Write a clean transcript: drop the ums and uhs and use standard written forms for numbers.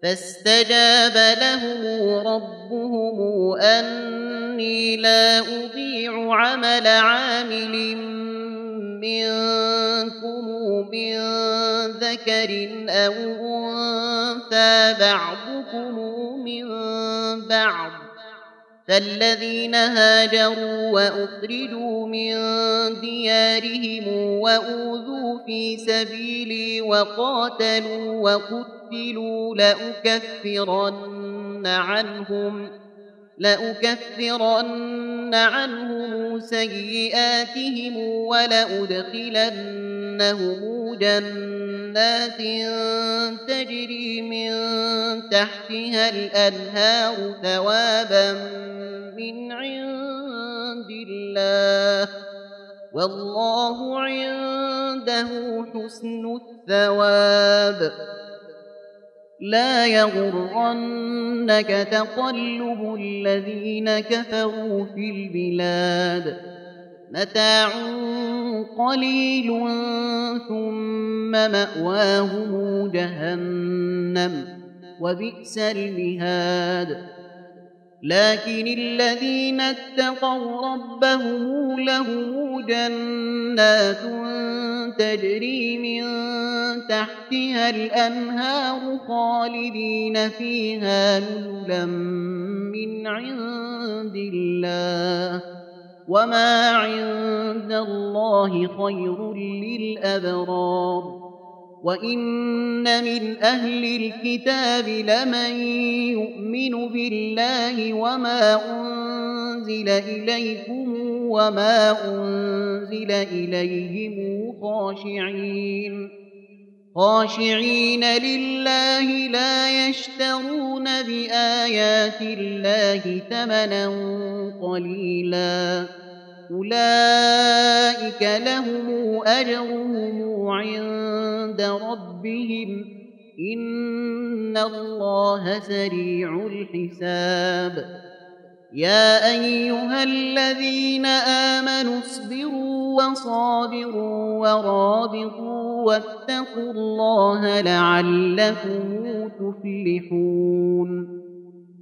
فاستجاب لهم ربهم أني لا أضيع عمل عامل منكم من ذكر أو أنثى بعضكم من بعض، فالذين هاجروا وأخرجوا من ديارهم وأوذوا في سبيلي وقاتلوا وقتلوا لأكفرن عنهم سيئاتهم ولأدخلنهم جنات تجري من تحتها الأنهار ثوابا من عند الله، والله عنده حسن الثواب. لا يغرنك تقلب الذين كفروا في البلاد، متاع قليل ثم مأواهم جهنم وبئس المهاد. لكن الذين اتقوا ربهم لهم جنات تجري من تحتها الأنهار خالدين فيها نزلا من عند الله، وما عند الله خير للأبرار. وإن من أهل الكتاب لمن يؤمن بالله وما أنزل إليكم وما أنزل إليهم خاشعين لله لا يشترون بآيات الله ثمنا قليلا، أولئك لهم أجرهم عند ربهم إن الله سريع الحساب. يا أيها الذين آمنوا اصبروا وصابروا ورابطوا واتقوا الله لعلكم تفلحون.